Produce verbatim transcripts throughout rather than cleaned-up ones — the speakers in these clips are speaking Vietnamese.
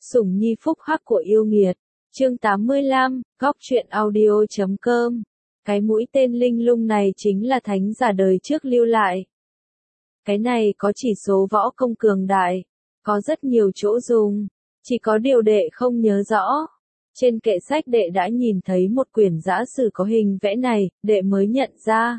Sủng nhi phúc hắc của yêu nghiệt. Chương tám mươi lăm, góc truyện audio chấm com. Cái mũi tên linh lung này chính là thánh giả đời trước lưu lại. Cái này có chỉ số võ công cường đại, có rất nhiều chỗ dùng, chỉ có điều đệ không nhớ rõ. Trên kệ sách đệ đã nhìn thấy một quyển giã sử có hình vẽ này, đệ mới nhận ra.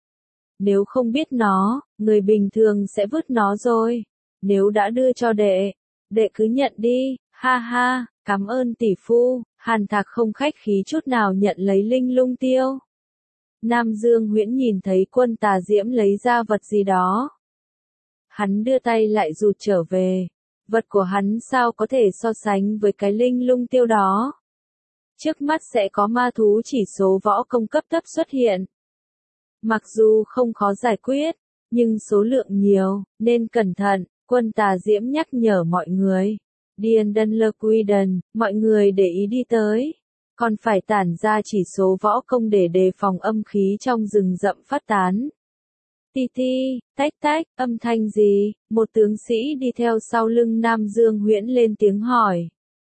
Nếu không biết nó, người bình thường sẽ vứt nó rồi. Nếu đã đưa cho đệ, đệ cứ nhận đi, ha ha, cảm ơn tỷ phu. Hàn Thạc không khách khí chút nào nhận lấy linh lung tiêu. Nam Dương Huyễn nhìn thấy Quân Tà Diễm lấy ra vật gì đó. Hắn đưa tay lại rụt trở về. Vật của hắn sao có thể so sánh với cái linh lung tiêu đó. Trước mắt sẽ có ma thú chỉ số võ công cấp thấp xuất hiện. Mặc dù không khó giải quyết, nhưng số lượng nhiều, nên cẩn thận. Quân Tà Diễm nhắc nhở mọi người. Điền Đân Lơ Quy Đần, mọi người để ý đi tới. Còn phải tản ra chỉ số võ công để đề phòng âm khí trong rừng rậm phát tán. Ti ti, tách tách, âm thanh gì? Một tướng sĩ đi theo sau lưng Nam Dương Huyễn lên tiếng hỏi.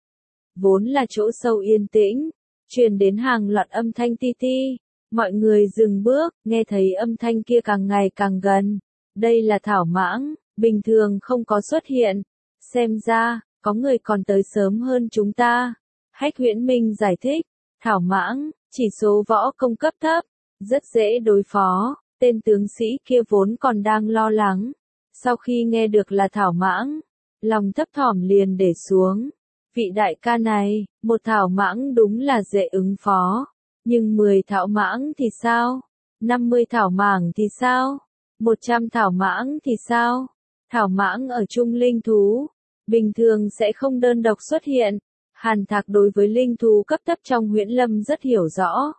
Vốn là chỗ sâu yên tĩnh, truyền đến hàng loạt âm thanh ti ti. Mọi người dừng bước, nghe thấy âm thanh kia càng ngày càng gần. Đây là thảo mãng, bình thường không có xuất hiện. Xem ra, có người còn tới sớm hơn chúng ta. Hách Huyễn Minh giải thích, thảo mãng, chỉ số võ công cấp thấp, rất dễ đối phó. Tên tướng sĩ kia vốn còn đang lo lắng. Sau khi nghe được là thảo mãng, lòng thấp thỏm liền để xuống. Vị đại ca này, một thảo mãng đúng là dễ ứng phó. Nhưng mười thảo mãng thì sao? năm mươi thảo mãng thì sao? một trăm thảo mãng thì sao? Thảo mãng ở chung linh thú, bình thường sẽ không đơn độc xuất hiện. Hàn Thạc đối với linh thú cấp thấp trong Huyễn Lâm rất hiểu rõ.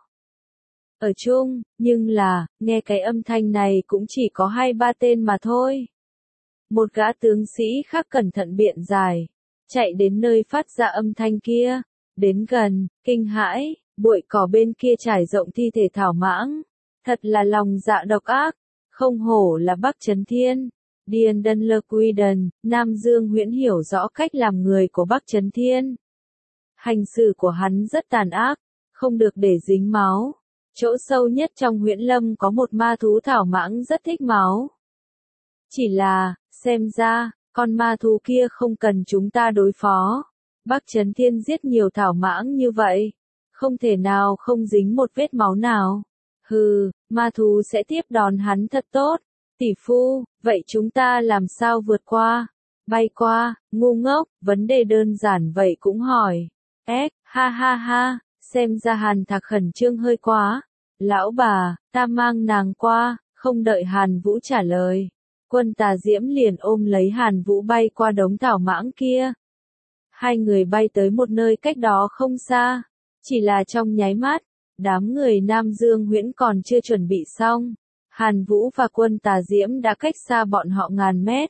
Ở chung, nhưng là, nghe cái âm thanh này cũng chỉ có hai ba tên mà thôi. Một gã tướng sĩ khác cẩn thận biện giải, chạy đến nơi phát ra âm thanh kia, đến gần, kinh hãi, bụi cỏ bên kia trải rộng thi thể thảo mãng. Thật là lòng dạ độc ác, không hổ là Bắc Chấn Thiên. Điền Đân Lơ Quy Đần, Nam Dương Huyễn hiểu rõ cách làm người của Bắc Chấn Thiên. Hành xử của hắn rất tàn ác, không được để dính máu. Chỗ sâu nhất trong Huyễn Lâm có một ma thú thảo mãng rất thích máu. Chỉ là, xem ra, con ma thú kia không cần chúng ta đối phó. Bắc Chấn Thiên giết nhiều thảo mãng như vậy, không thể nào không dính một vết máu nào. Hừ, ma thú sẽ tiếp đón hắn thật tốt. Tỷ phu, vậy chúng ta làm sao vượt qua? Bay qua, ngu ngốc, vấn đề đơn giản vậy cũng hỏi. Ếch, ha ha ha, xem ra Hàn Thạc khẩn trương hơi quá. Lão bà, ta mang nàng qua, không đợi Hàn Vũ trả lời. Quân Tà Diễm liền ôm lấy Hàn Vũ bay qua đống thảo mãng kia. Hai người bay tới một nơi cách đó không xa. Chỉ là trong nháy mắt, đám người Nam Dương Huyễn còn chưa chuẩn bị xong. Hàn Vũ và Quân Tà Diễm đã cách xa bọn họ ngàn mét.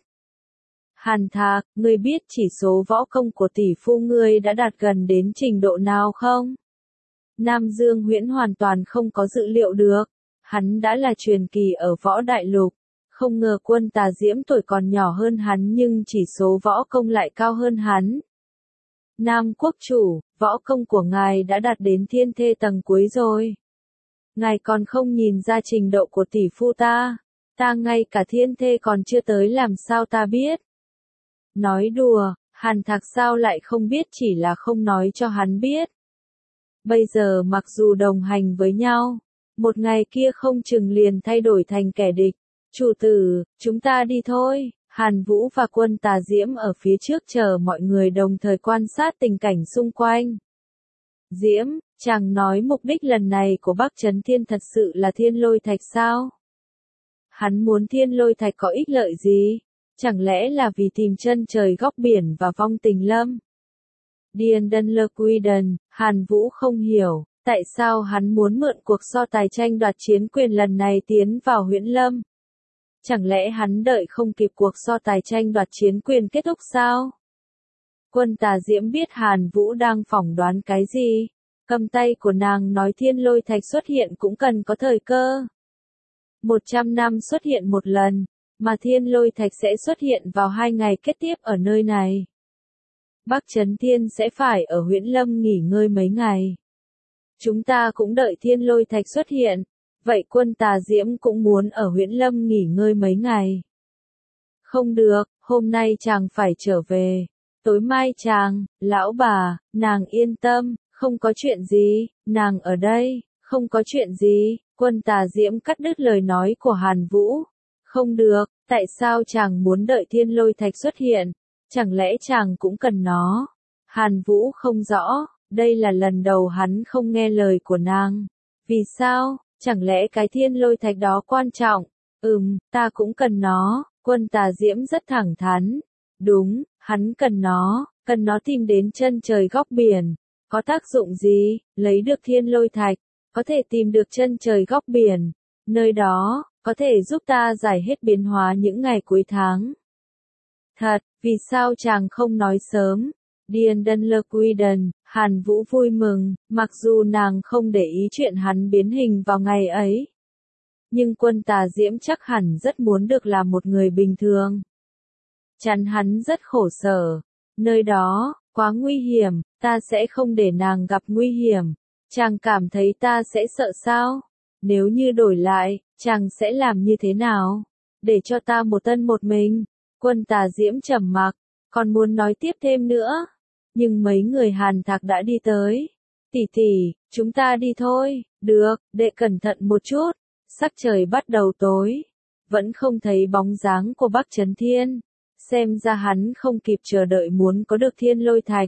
Hàn Thạc, ngươi biết chỉ số võ công của tỷ phu ngươi đã đạt gần đến trình độ nào không? Nam Dương Huyễn hoàn toàn không có dự liệu được. Hắn đã là truyền kỳ ở võ đại lục. Không ngờ Quân Tà Diễm tuổi còn nhỏ hơn hắn nhưng chỉ số võ công lại cao hơn hắn. Nam Quốc chủ, võ công của ngài đã đạt đến thiên thê tầng cuối rồi. Ngài còn không nhìn ra trình độ của tỷ phu ta. Ta ngay cả thiên thê còn chưa tới làm sao ta biết. Nói đùa, Hàn Thạc sao lại không biết chỉ là không nói cho hắn biết. Bây giờ mặc dù đồng hành với nhau, một ngày kia không chừng liền thay đổi thành kẻ địch. Chủ tử, chúng ta đi thôi. Hàn Vũ và Quân Tà Diễm ở phía trước chờ mọi người đồng thời quan sát tình cảnh xung quanh. Diễm, chàng nói mục đích lần này của Bắc Chấn Thiên thật sự là thiên lôi thạch sao? Hắn muốn thiên lôi thạch có ích lợi gì? Chẳng lẽ là vì tìm chân trời góc biển và vong tình lâm? Điền Đân Lơ Quy Đần, Hàn Vũ không hiểu, tại sao hắn muốn mượn cuộc so tài tranh đoạt chiến quyền lần này tiến vào Huyễn Lâm? Chẳng lẽ hắn đợi không kịp cuộc so tài tranh đoạt chiến quyền kết thúc sao? Quân Tà Diễm biết Hàn Vũ đang phỏng đoán cái gì. Cầm tay của nàng nói thiên lôi thạch xuất hiện cũng cần có thời cơ. Một trăm năm xuất hiện một lần, mà thiên lôi thạch sẽ xuất hiện vào hai ngày kế tiếp ở nơi này. Bắc Trấn Thiên sẽ phải ở Huyễn Lâm nghỉ ngơi mấy ngày. Chúng ta cũng đợi Thiên Lôi Thạch xuất hiện, vậy Quân Tà Diễm cũng muốn ở Huyễn Lâm nghỉ ngơi mấy ngày. Không được, hôm nay chàng phải trở về. Tối mai chàng, lão bà, nàng yên tâm, không có chuyện gì, nàng ở đây, không có chuyện gì. Quân Tà Diễm cắt đứt lời nói của Hàn Vũ. Không được, tại sao chàng muốn đợi Thiên Lôi Thạch xuất hiện? Chẳng lẽ chàng cũng cần nó? Hàn Vũ không rõ, đây là lần đầu hắn không nghe lời của nàng. Vì sao? Chẳng lẽ cái Thiên Lôi Thạch đó quan trọng? Ừm, ta cũng cần nó. Quân Tà Diễm rất thẳng thắn. Đúng, hắn cần nó, cần nó tìm đến chân trời góc biển. Có tác dụng gì? Lấy được Thiên Lôi Thạch, có thể tìm được chân trời góc biển. Nơi đó, có thể giúp ta giải hết biến hóa những ngày cuối tháng. Thật, vì sao chàng không nói sớm? Điền Đân Lơ Quy Đần, Hàn Vũ vui mừng, mặc dù nàng không để ý chuyện hắn biến hình vào ngày ấy. Nhưng Quân Tà Diễm chắc hẳn rất muốn được làm một người bình thường. Chắn hắn rất khổ sở. Nơi đó, quá nguy hiểm, ta sẽ không để nàng gặp nguy hiểm. Chàng cảm thấy ta sẽ sợ sao? Nếu như đổi lại, chàng sẽ làm như thế nào? Để cho ta một thân một mình. Quân Tà Diễm trầm mặc, còn muốn nói tiếp thêm nữa. Nhưng mấy người Hàn Thạc đã đi tới. Tỷ tỷ, chúng ta đi thôi. Được, đệ cẩn thận một chút. Sắc trời bắt đầu tối. Vẫn không thấy bóng dáng của Bắc Trấn Thiên. Xem ra hắn không kịp chờ đợi muốn có được Thiên Lôi Thạch.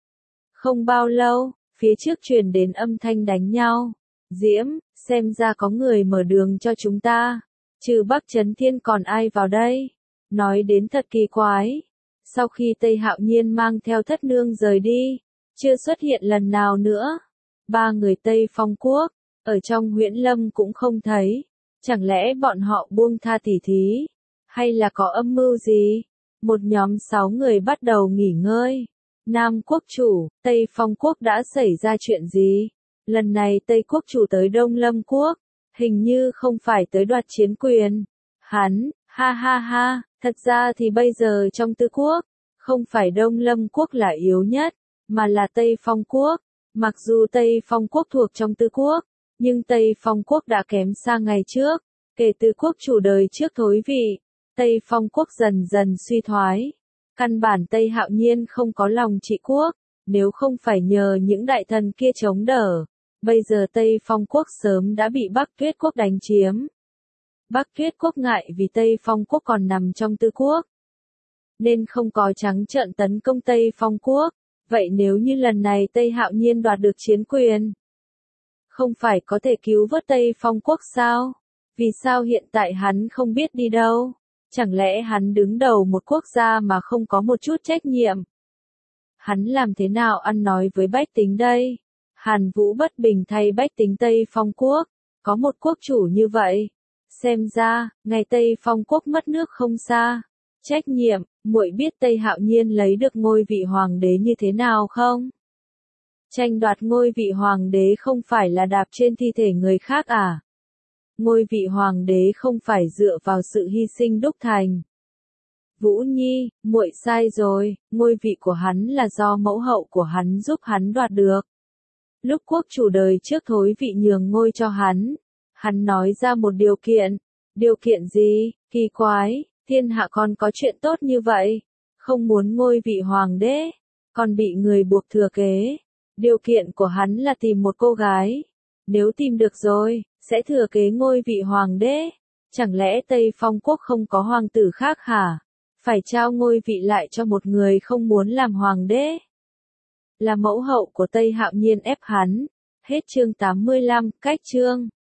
Không bao lâu, phía trước truyền đến âm thanh đánh nhau. Diễm, xem ra có người mở đường cho chúng ta. Trừ Bắc Trấn Thiên còn ai vào đây? Nói đến thật kỳ quái. Sau khi Tây Hạo Nhiên mang theo Thất Nương rời đi, chưa xuất hiện lần nào nữa. Ba người Tây Phong Quốc, ở trong Huyễn Lâm cũng không thấy. Chẳng lẽ bọn họ buông tha tỉ thí? Hay là có âm mưu gì? Một nhóm sáu người bắt đầu nghỉ ngơi. Nam Quốc chủ, Tây Phong Quốc đã xảy ra chuyện gì? Lần này Tây Quốc chủ tới Đông Lâm Quốc, hình như không phải tới đoạt chiến quyền. Hắn, ha ha ha, thật ra thì bây giờ trong Tư Quốc, không phải Đông Lâm Quốc là yếu nhất, mà là Tây Phong Quốc. Mặc dù Tây Phong Quốc thuộc trong Tư Quốc, nhưng Tây Phong Quốc đã kém xa ngày trước. Kể từ quốc chủ đời trước thối vị, Tây Phong Quốc dần dần suy thoái. Căn bản Tây Hạo Nhiên không có lòng trị quốc, nếu không phải nhờ những đại thần kia chống đỡ. Bây giờ Tây Phong Quốc sớm đã bị Bắc Tuyết Quốc đánh chiếm. Bắc Tuyết Quốc ngại vì Tây Phong Quốc còn nằm trong Tư Quốc, nên không có trắng trợn tấn công Tây Phong Quốc. Vậy nếu như lần này Tây Hạo Nhiên đoạt được chiến quyền, không phải có thể cứu vớt Tây Phong Quốc sao? Vì sao hiện tại hắn không biết đi đâu? Chẳng lẽ hắn đứng đầu một quốc gia mà không có một chút trách nhiệm? Hắn làm thế nào ăn nói với bách tính đây? Hàn Vũ bất bình thay bách tính Tây Phong Quốc. Có một quốc chủ như vậy. Xem ra, ngày Tây Phong Quốc mất nước không xa. Trách nhiệm, muội biết Tây Hạo Nhiên lấy được ngôi vị hoàng đế như thế nào không? Tranh đoạt ngôi vị hoàng đế không phải là đạp trên thi thể người khác à? Ngôi vị hoàng đế không phải dựa vào sự hy sinh đúc thành. Vũ Nhi, muội sai rồi, ngôi vị của hắn là do mẫu hậu của hắn giúp hắn đoạt được. Lúc quốc chủ đời trước thối vị nhường ngôi cho hắn, hắn nói ra một điều kiện. Điều kiện gì? Kỳ quái, thiên hạ còn có chuyện tốt như vậy. Không muốn ngôi vị hoàng đế, còn bị người buộc thừa kế. Điều kiện của hắn là tìm một cô gái. Nếu tìm được rồi, sẽ thừa kế ngôi vị hoàng đế. Chẳng lẽ Tây Phong Quốc không có hoàng tử khác hả? Phải trao ngôi vị lại cho một người không muốn làm hoàng đế. Là mẫu hậu của Tây Hạo Nhiên ép hắn. Hết chương tám mươi lăm, cách chương.